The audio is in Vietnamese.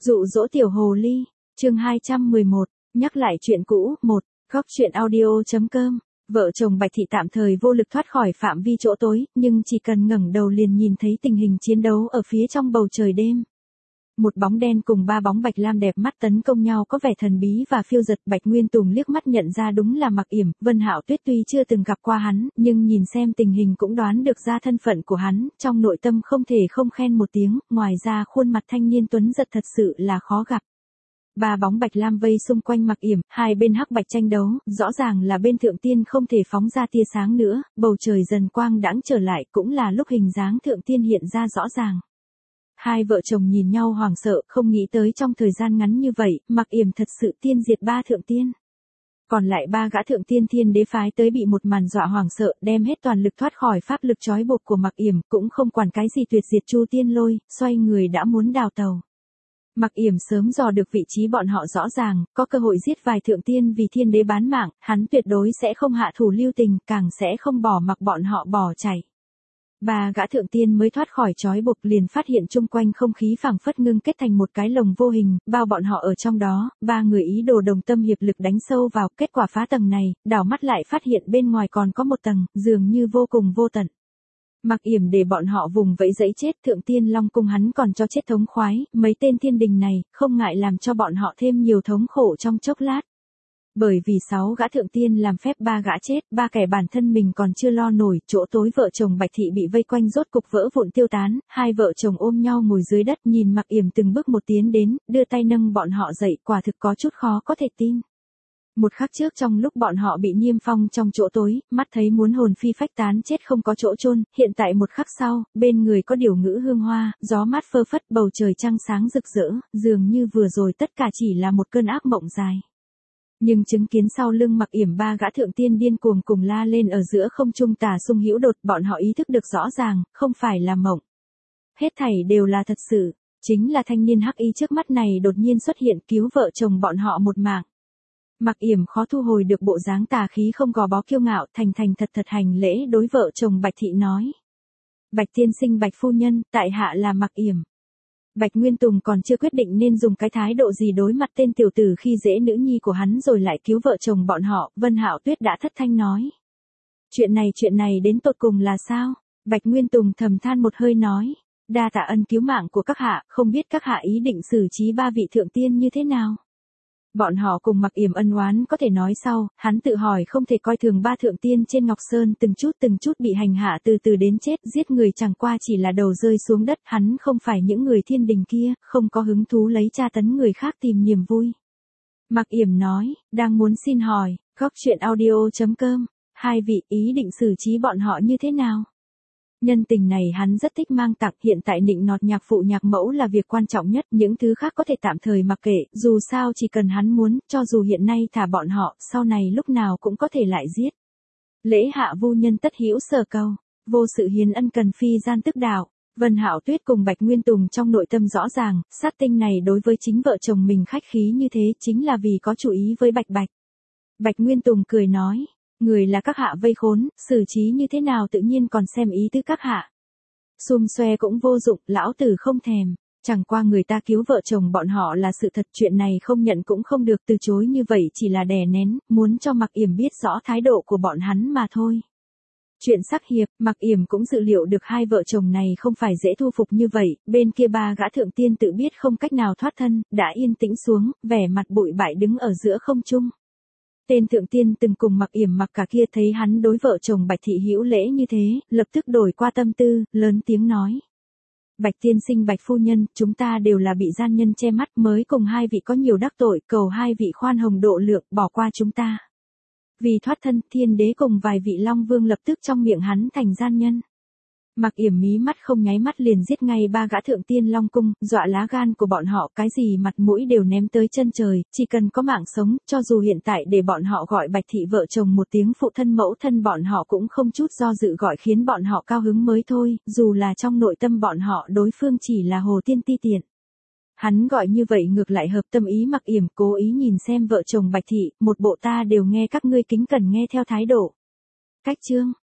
Dụ dỗ tiểu hồ ly, chương 211, nhắc lại chuyện cũ, 1, góc chuyện audio.com. Vợ chồng Bạch Thị tạm thời vô lực thoát khỏi phạm vi chỗ tối, nhưng chỉ cần ngẩng đầu liền nhìn thấy tình hình chiến đấu ở phía trong bầu trời đêm. Một bóng đen cùng ba bóng bạch lam đẹp mắt tấn công nhau có vẻ thần bí và phiêu dật. Bạch Nguyên Tùng liếc mắt nhận ra đúng là Mặc Yểm. Vân Hạo Tuyết tuy chưa từng gặp qua hắn, nhưng nhìn xem tình hình cũng đoán được ra thân phận của hắn, trong nội tâm không thể không khen một tiếng, ngoài ra khuôn mặt thanh niên tuấn giật thật sự là khó gặp. Ba bóng bạch lam vây xung quanh Mặc Yểm, hai bên hắc bạch tranh đấu, rõ ràng là bên thượng tiên không thể phóng ra tia sáng nữa, bầu trời dần quang đãng trở lại, cũng là lúc hình dáng thượng tiên hiện ra rõ ràng. Hai vợ chồng nhìn nhau hoảng sợ, không nghĩ tới trong thời gian ngắn như vậy, Mặc Yểm thật sự tiên diệt ba thượng tiên. Còn lại ba gã thượng tiên thiên đế phái tới bị một màn dọa hoảng sợ, đem hết toàn lực thoát khỏi pháp lực trói buộc của Mặc Yểm, cũng không quản cái gì tuyệt diệt Chu Tiên Lôi, xoay người đã muốn đào tàu. Mặc Yểm sớm dò được vị trí bọn họ rõ ràng, có cơ hội giết vài thượng tiên vì thiên đế bán mạng, hắn tuyệt đối sẽ không hạ thủ lưu tình, càng sẽ không bỏ mặc bọn họ bỏ chạy. Ba gã thượng tiên mới thoát khỏi trói buộc liền phát hiện chung quanh không khí phảng phất ngưng kết thành một cái lồng vô hình, bao bọn họ ở trong đó. Ba người ý đồ đồng tâm hiệp lực đánh sâu vào, kết quả phá tầng này, đảo mắt lại phát hiện bên ngoài còn có một tầng, dường như vô cùng vô tận. Mặc Yểm để bọn họ vùng vẫy dẫy chết, thượng tiên Long Cung hắn còn cho chết thống khoái, mấy tên thiên đình này, không ngại làm cho bọn họ thêm nhiều thống khổ trong chốc lát. Bởi vì 6 gã thượng tiên làm phép 3 gã chết, ba kẻ bản thân mình còn chưa lo nổi, chỗ tối vợ chồng Bạch Thị bị vây quanh rốt cục vỡ vụn tiêu tán, hai vợ chồng ôm nhau ngồi dưới đất nhìn Mặc Yểm từng bước một tiến đến, đưa tay nâng bọn họ dậy, quả thực có chút khó có thể tin. Một khắc trước trong lúc bọn họ bị niêm phong trong chỗ tối, mắt thấy muốn hồn phi phách tán chết không có chỗ chôn, hiện tại một khắc sau, bên người có điều ngữ hương hoa, gió mát phơ phất, bầu trời trăng sáng rực rỡ, dường như vừa rồi tất cả chỉ là một cơn ác mộng dài. Nhưng chứng kiến sau lưng Mặc Yểm ba gã thượng tiên điên cuồng cùng la lên ở giữa không trung tà xung hữu đột, bọn họ ý thức được rõ ràng, không phải là mộng. Hết thảy đều là thật sự, chính là thanh niên hắc y trước mắt này đột nhiên xuất hiện cứu vợ chồng bọn họ một mạng. Mặc Yểm khó thu hồi được bộ dáng tà khí không gò bó kiêu ngạo, thành thật hành lễ đối vợ chồng Bạch Thị nói. Bạch tiên sinh Bạch phu nhân, tại hạ là Mặc Yểm. Bạch Nguyên Tùng còn chưa quyết định nên dùng cái thái độ gì đối mặt tên tiểu tử khi dễ nữ nhi của hắn rồi lại cứu vợ chồng bọn họ, Vân Hạo Tuyết đã thất thanh nói. Chuyện này đến tột cùng là sao? Bạch Nguyên Tùng thầm than một hơi nói. Đa tạ ân cứu mạng của các hạ, không biết các hạ ý định xử trí ba vị thượng tiên như thế nào? Bọn họ cùng Mặc Yểm ân oán có thể nói sau, hắn tự hỏi không thể coi thường ba thượng tiên trên Ngọc Sơn từng chút bị hành hạ từ từ đến chết, giết người chẳng qua chỉ là đầu rơi xuống đất, hắn không phải những người thiên đình kia, không có hứng thú lấy tra tấn người khác tìm niềm vui. Mặc Yểm nói, đang muốn xin hỏi, góc chuyện audio.com, hai vị ý định xử trí bọn họ như thế nào? Nhân tình này hắn rất thích mang tặng, hiện tại nịnh nọt nhạc phụ nhạc mẫu là việc quan trọng nhất, những thứ khác có thể tạm thời mặc kệ, dù sao chỉ cần hắn muốn, cho dù hiện nay thả bọn họ, sau này lúc nào cũng có thể lại giết. Lễ hạ vu nhân tất hữu sở cầu, vô sự hiến ân cần phi gian tức đạo. Vân Hạo Tuyết cùng Bạch Nguyên Tùng trong nội tâm rõ ràng, sát tinh này đối với chính vợ chồng mình khách khí như thế chính là vì có chủ ý với Bạch. Bạch Nguyên Tùng cười nói. Người là các hạ vây khốn, xử trí như thế nào tự nhiên còn xem ý tứ các hạ. Xum xoe cũng vô dụng, lão tử không thèm. Chẳng qua người ta cứu vợ chồng bọn họ là sự thật, chuyện này không nhận cũng không được, từ chối như vậy chỉ là đè nén, muốn cho Mặc Yểm biết rõ thái độ của bọn hắn mà thôi. Chuyện sắc hiệp, Mặc Yểm cũng dự liệu được hai vợ chồng này không phải dễ thu phục như vậy, bên kia ba gã thượng tiên tự biết không cách nào thoát thân, đã yên tĩnh xuống, vẻ mặt bụi bại đứng ở giữa không trung. Tên thượng tiên từng cùng Mặc Yểm mặc cả kia thấy hắn đối vợ chồng Bạch Thị hữu lễ như thế, lập tức đổi qua tâm tư, lớn tiếng nói. Bạch tiên sinh Bạch phu nhân, chúng ta đều là bị gian nhân che mắt mới cùng hai vị có nhiều đắc tội, cầu hai vị khoan hồng độ lượng, bỏ qua chúng ta. Vì thoát thân, thiên đế cùng vài vị long vương lập tức trong miệng hắn thành gian nhân. Mặc Yểm mí mắt không nháy mắt liền giết ngay ba gã thượng tiên Long Cung, dọa lá gan của bọn họ, cái gì mặt mũi đều ném tới chân trời, chỉ cần có mạng sống, cho dù hiện tại để bọn họ gọi Bạch Thị vợ chồng một tiếng phụ thân mẫu thân bọn họ cũng không chút do dự gọi, khiến bọn họ cao hứng mới thôi, dù là trong nội tâm bọn họ đối phương chỉ là hồ tiên ti tiện. Hắn gọi như vậy ngược lại hợp tâm ý Mặc Yểm, cố ý nhìn xem vợ chồng Bạch Thị, một bộ ta đều nghe các ngươi kính cẩn nghe theo thái độ. Cách chương